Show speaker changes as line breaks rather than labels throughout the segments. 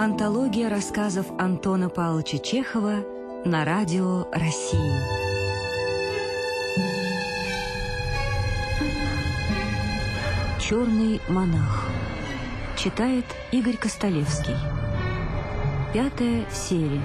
Антология рассказов Антона Павловича Чехова на радио России. «Черный монах». Читает Игорь Костолевский. 5-я серия.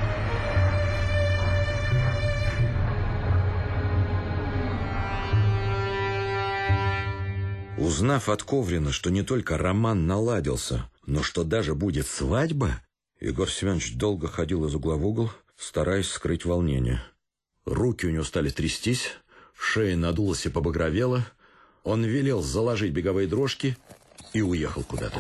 Узнав от Коврина, что не только роман наладился, но что даже будет свадьба, Егор Семенович долго ходил из угла в угол, стараясь скрыть волнение. Руки у него стали трястись, шея надулась и побагровела. Он велел заложить беговые дрожки и уехал куда-то.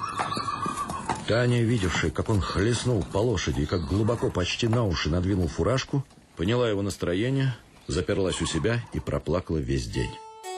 Таня, видевшая, как он хлестнул по лошади и как глубоко почти на уши надвинул фуражку, поняла его настроение, заперлась у себя и проплакала весь день.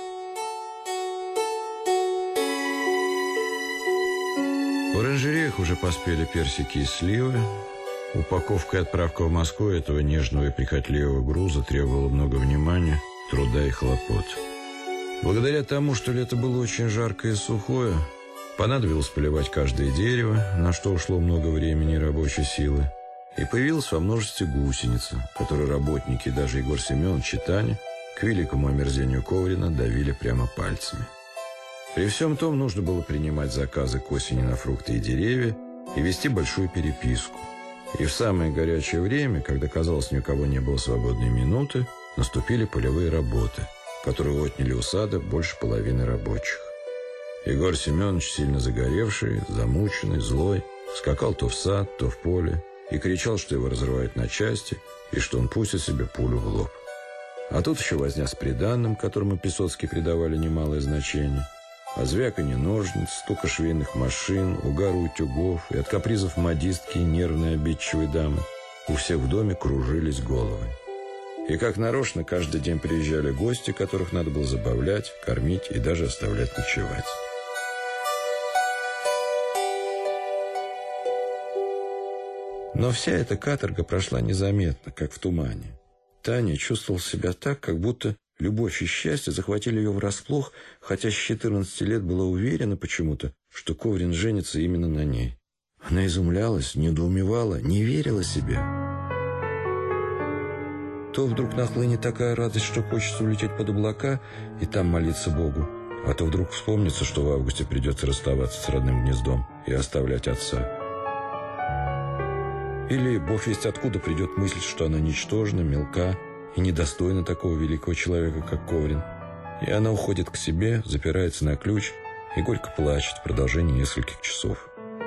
В оранжереях уже поспели персики и сливы. Упаковка и отправка в Москву этого нежного и прихотливого груза требовала много внимания, труда и хлопот. Благодаря тому, что лето было очень жаркое и сухое, понадобилось поливать каждое дерево, на что ушло много времени и рабочей силы, и появилась во множестве гусеница, которую работники, даже Егор Семенович и Таня, к великому омерзению Коврина, давили прямо пальцами. При всем том нужно было принимать заказы к осени на фрукты и деревья и вести большую переписку. И в самое горячее время, когда, казалось, ни у кого не было свободной минуты, наступили полевые работы, которые отняли у сада больше половины рабочих. Егор Семенович, сильно загоревший, замученный, злой, скакал то в сад, то в поле и кричал, что его разрывают на части и что он пустит себе пулю в лоб. А тут еще возня с приданным, которому Песоцкий придавали немалое значение, а звяканье ножниц, стука швейных машин, угар утюгов и от капризов модистки и нервной обидчивой дамы у всех в доме кружились головы. И как нарочно каждый день приезжали гости, которых надо было забавлять, кормить и даже оставлять ночевать. Но вся эта каторга прошла незаметно, как в тумане. Таня чувствовала себя так, как будто любовь и счастье захватили ее врасплох, хотя с 14 лет была уверена почему-то, что Коврин женится именно на ней. Она изумлялась, недоумевала, не верила себе. То вдруг нахлынет такая радость, что хочется улететь под облака и там молиться Богу, а то вдруг вспомнится, что в августе придется расставаться с родным гнездом и оставлять отца. Или бог весть откуда придет мысль, что она ничтожна, мелка и недостойна такого великого человека, как Коврин. И она уходит к себе, запирается на ключ и горько плачет в продолжении нескольких часов.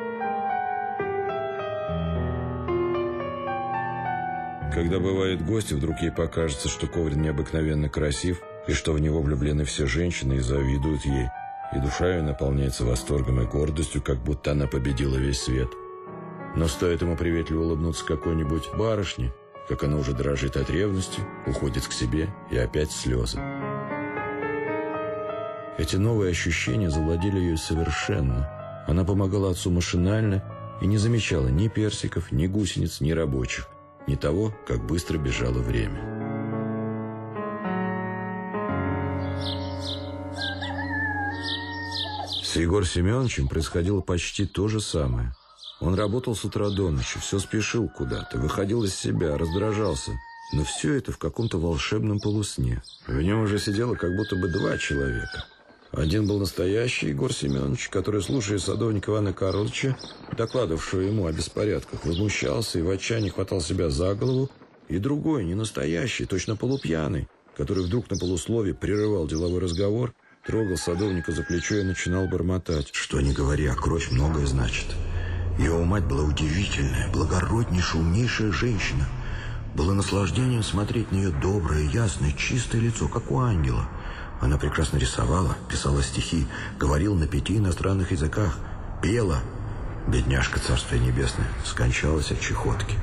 Когда бывают гости, вдруг ей покажется, что Коврин необыкновенно красив, и что в него влюблены все женщины и завидуют ей, и душа ее наполняется восторгом и гордостью, как будто она победила весь свет. Но стоит ему приветливо улыбнуться какой-нибудь барышне, как она уже дрожит от ревности, уходит к себе, и опять слезы. Эти новые ощущения завладели ее совершенно. Она помогала отцу машинально и не замечала ни персиков, ни гусениц, ни рабочих, ни того, как быстро бежало время. С Егором Семеновичем происходило почти то же самое. Он работал с утра до ночи, все спешил куда-то, выходил из себя, раздражался. Но все это в каком-то волшебном полусне. В нем уже сидело как будто бы два человека. Один был настоящий Егор Семенович, который, слушая садовника Ивана Карловича, докладывавшего ему о беспорядках, возмущался и в отчаянии хватал себя за голову. И другой, не настоящий, точно полупьяный, который вдруг на полуслове прерывал деловой разговор, трогал садовника за плечо и начинал бормотать.
Что ни говори, а кровь многое значит. Его мать была удивительная, благороднейшая, умнейшая женщина. Было наслаждением смотреть на ее доброе, ясное, чистое лицо, как у ангела. Она прекрасно рисовала, писала стихи, говорила на 5 иностранных языках, пела. Бедняжка, царствие небесное, скончалась от чехотки.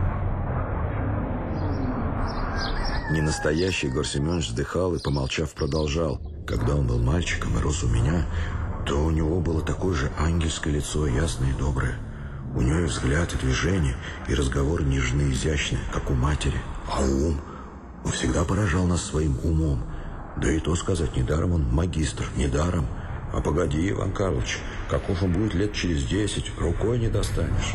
Ненастоящий Егор Семенович вздыхал и, помолчав, продолжал.
Когда он был мальчиком и рос у меня, то у него было такое же ангельское лицо, ясное и доброе. У него и взгляд, и движение, и разговор нежный, изящный, как у матери. А ум, он всегда поражал нас своим умом. Да и то сказать, недаром он магистр, недаром. А погоди, Иван Карлович, каков он будет лет через 10, рукой не достанешь.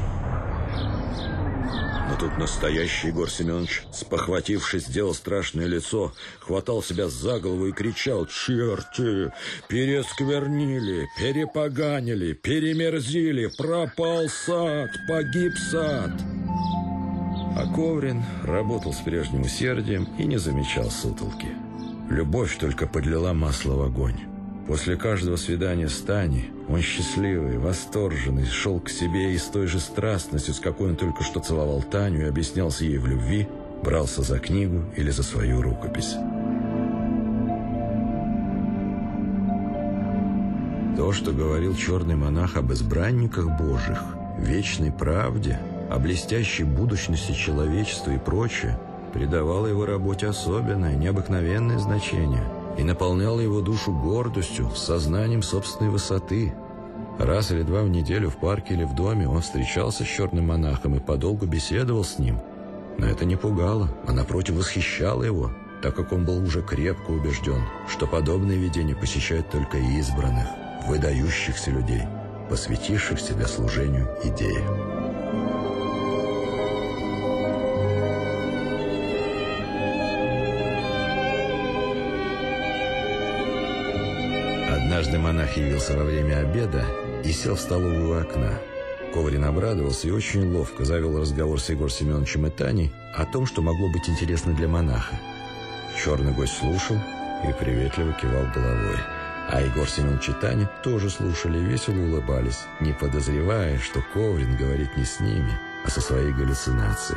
Но тут настоящий Егор Семенович, спохватившись, сделал страшное лицо, хватал себя за голову и кричал: «Черти! Пересквернили, перепоганили, перемерзили, пропал сад, погиб сад!» А Коврин работал с прежним усердием и не замечал сутолки. Любовь только подлила масло в огонь. После каждого свидания с Таней он счастливый, восторженный, шел к себе и с той же страстностью, с какой он только что целовал Таню и объяснялся ей в любви, брался за книгу или за свою рукопись. То, что говорил черный монах об избранниках Божьих, вечной правде, о блестящей будущности человечества и прочее, придавало его работе особенное, необыкновенное значение и наполняло его душу гордостью, сознанием собственной высоты. Раз или два в неделю в парке или в доме он встречался с черным монахом и подолгу беседовал с ним. Но это не пугало, а напротив восхищало его, так как он был уже крепко убежден, что подобные видения посещают только избранных, выдающихся людей, посвятившихся для служению идее. Однажды монах явился во время обеда и сел в столовую у окна. Коврин обрадовался и очень ловко завел разговор с Егором Семеновичем и Таней о том, что могло быть интересно для монаха. Черный гость слушал и приветливо кивал головой. А Егор Семенович и Таня тоже слушали и весело улыбались, не подозревая, что Коврин говорит не с ними, а со своей галлюцинацией.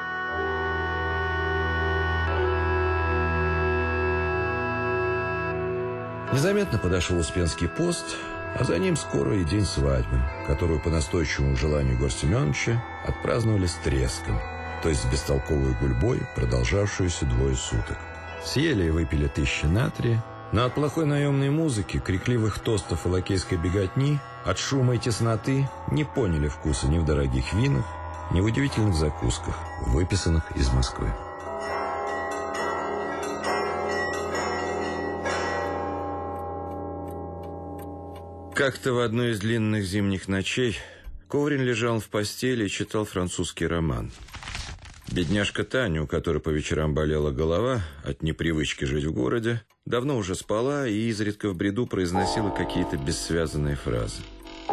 Незаметно подошел Успенский пост, а за ним скоро и день свадьбы, которую по настойчивому желанию Егора Семеновича отпраздновали с треском, то есть с бестолковой гульбой, продолжавшуюся 2 суток. Съели и выпили 1000 натрия, но от плохой наемной музыки, крикливых тостов и лакейской беготни, от шума и тесноты не поняли вкуса ни в дорогих винах, ни в удивительных закусках, выписанных из Москвы. Как-то в одной из длинных зимних ночей Коврин лежал в постели и читал французский роман. Бедняжка Таня, у которой по вечерам болела голова от непривычки жить в городе, давно уже спала и изредка в бреду произносила какие-то бессвязанные фразы.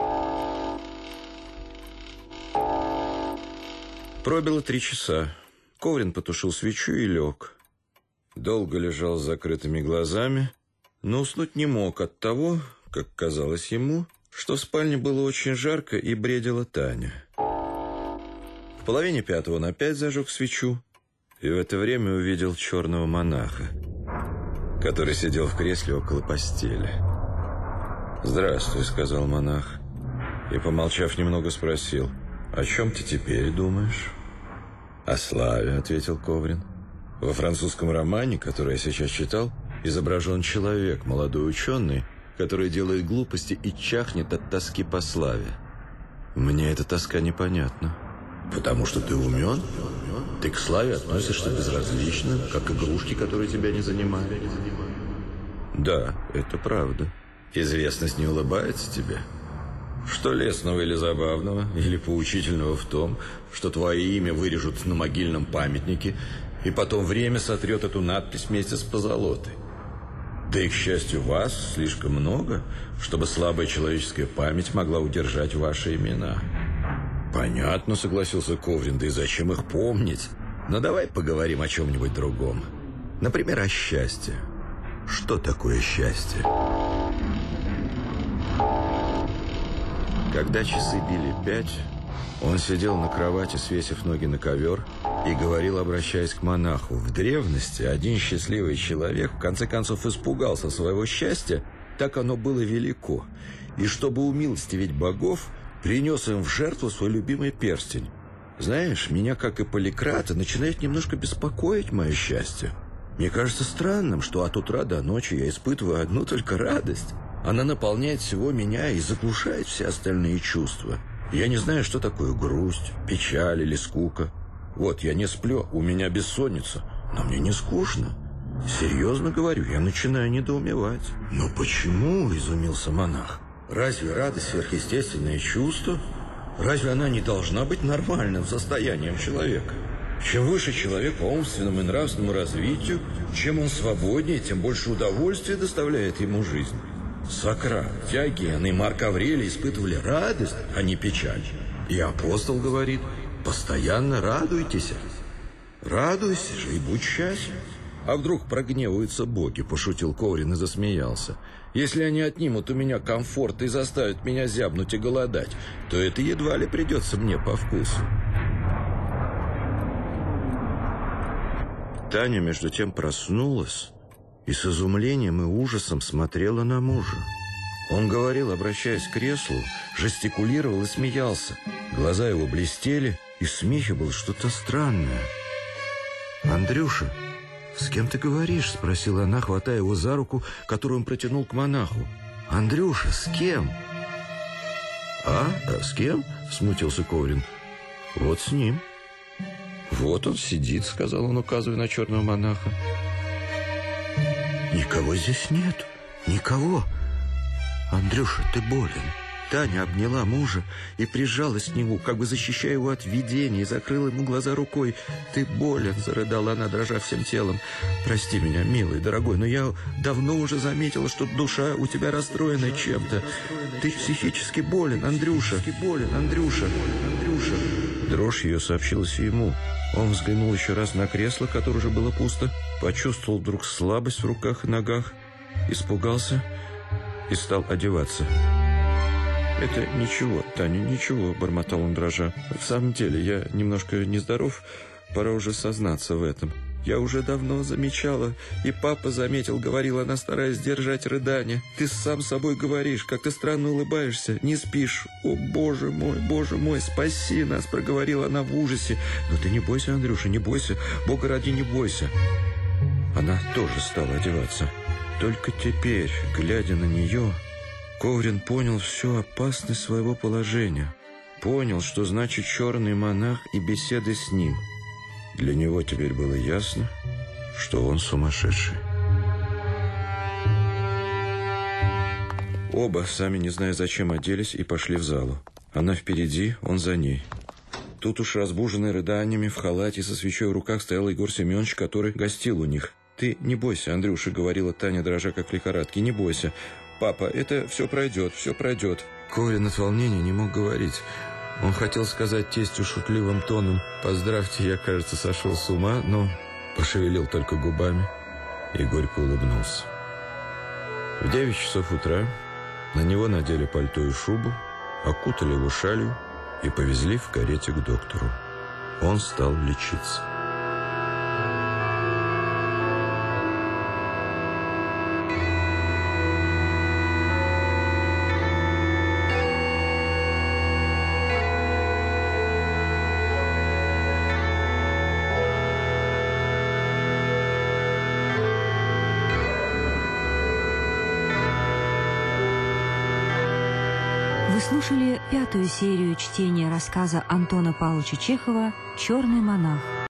Пробило 3 часа. Коврин потушил свечу и лег. Долго лежал с закрытыми глазами, но уснуть не мог от того, как казалось ему, что в спальне было очень жарко и бредила Таня. В 4:30 он опять зажег свечу и в это время увидел черного монаха, который сидел в кресле около постели. «Здравствуй», — сказал монах, и, помолчав немного, спросил: «О чем ты теперь думаешь?» «О славе», — ответил Коврин. «Во французском романе, который я сейчас читал, изображен человек, молодой ученый, который делает глупости и чахнет от тоски по славе. Мне эта тоска непонятна». «Потому что ты умен? Ты к славе относишься безразлично, как игрушки, которые тебя не занимают». «Да, это правда. Известность не улыбается тебе? Что лестного или забавного, или поучительного в том, что твое имя вырежут на могильном памятнике, и потом время сотрет эту надпись вместе с позолотой? Да и, к счастью, вас слишком много, чтобы слабая человеческая память могла удержать ваши имена». «Понятно», — согласился Коврин, — «да и зачем их помнить? Но давай поговорим о чем-нибудь другом. Например, о счастье. Что такое счастье?» Когда часы били 5, он сидел на кровати, свесив ноги на ковер, и говорил, обращаясь к монаху: в древности один счастливый человек в конце концов испугался своего счастья, так оно было велико, и чтобы умилостивить богов, принес им в жертву свой любимый перстень. Знаешь, меня, как и Поликрата, начинает немножко беспокоить мое счастье. Мне кажется странным, что от утра до ночи я испытываю одну только радость. Она наполняет всего меня и заглушает все остальные чувства. Я не знаю, что такое грусть, печаль или скука. Вот, я не сплю, у меня бессонница, но мне не скучно. Серьезно говорю, я начинаю недоумевать. Но почему, изумился монах? Разве радость сверхъестественное чувство? Разве она не должна быть нормальным состоянием человека? Чем выше человек по умственному и нравственному развитию, чем он свободнее, тем больше удовольствия доставляет ему жизнь. Сократ, Диоген и Марк Аврелий испытывали радость, а не печаль. И апостол говорит: постоянно радуйтесь. Радуйся же и будь счастлив. А вдруг прогневаются боги, пошутил Коврин и засмеялся. Если они отнимут у меня комфорт и заставят меня зябнуть и голодать, то это едва ли придется мне по вкусу. Таня, между тем, проснулась и с изумлением и ужасом смотрела на мужа. Он говорил, обращаясь к креслу, жестикулировал и смеялся. Глаза его блестели, и в смехе было что-то странное. «Андрюша, с кем ты говоришь?» — спросила она, хватая его за руку, которую он протянул к монаху. «Андрюша, с кем?» С кем?» — смутился Коврин. «Вот с ним». «Вот он сидит», — сказал он, указывая на черного монаха. «Никого здесь нет, никого. Андрюша, ты болен». Таня обняла мужа и прижалась к нему, как бы защищая его от видений, и закрыла ему глаза рукой. «Ты болен», — зарыдала она, дрожа всем телом. «Прости меня, милый, дорогой, но я давно уже заметила, что душа у тебя расстроена чем-то. Ты психически болен, Андрюша, Андрюша». Дрожь ее сообщилась ему. Он взглянул еще раз на кресло, которое уже было пусто, почувствовал вдруг слабость в руках и ногах, испугался и стал одеваться. «Это ничего, Таня, ничего», — бормотал он дрожа. «В самом деле, я немножко нездоров, пора уже сознаться в этом. Я уже давно замечала, и папа заметил, говорила она, стараясь сдержать рыдания. Ты сам собой говоришь, как ты странно улыбаешься, не спишь. О, Боже мой, спаси нас», — проговорила она в ужасе. «Но ты не бойся, Андрюша, не бойся, Бога ради, не бойся». Она тоже стала одеваться. Только теперь, глядя на нее, Коврин понял всю опасность своего положения. Понял, что значит черный монах и беседы с ним. Для него теперь было ясно, что он сумасшедший. Оба, сами не зная зачем, оделись и пошли в залу. Она впереди, он за ней. Тут уж разбуженный рыданиями, в халате со свечой в руках стоял Егор Семенович, который гостил у них. «Ты не бойся, Андрюша», — говорила Таня, дрожа как в лихорадке, — «не бойся. Папа, это все пройдет, все пройдет». Коврин от волнения не мог говорить. Он хотел сказать тестю шутливым тоном: «Поздравьте, я, кажется, сошел с ума», но пошевелил только губами и горько улыбнулся. В 9 часов утра на него надели пальто и шубу, окутали его шалью и повезли в карете к доктору. Он стал лечиться.
Вы слушали 5-ю серию чтения рассказа Антона Павловича Чехова «Черный монах».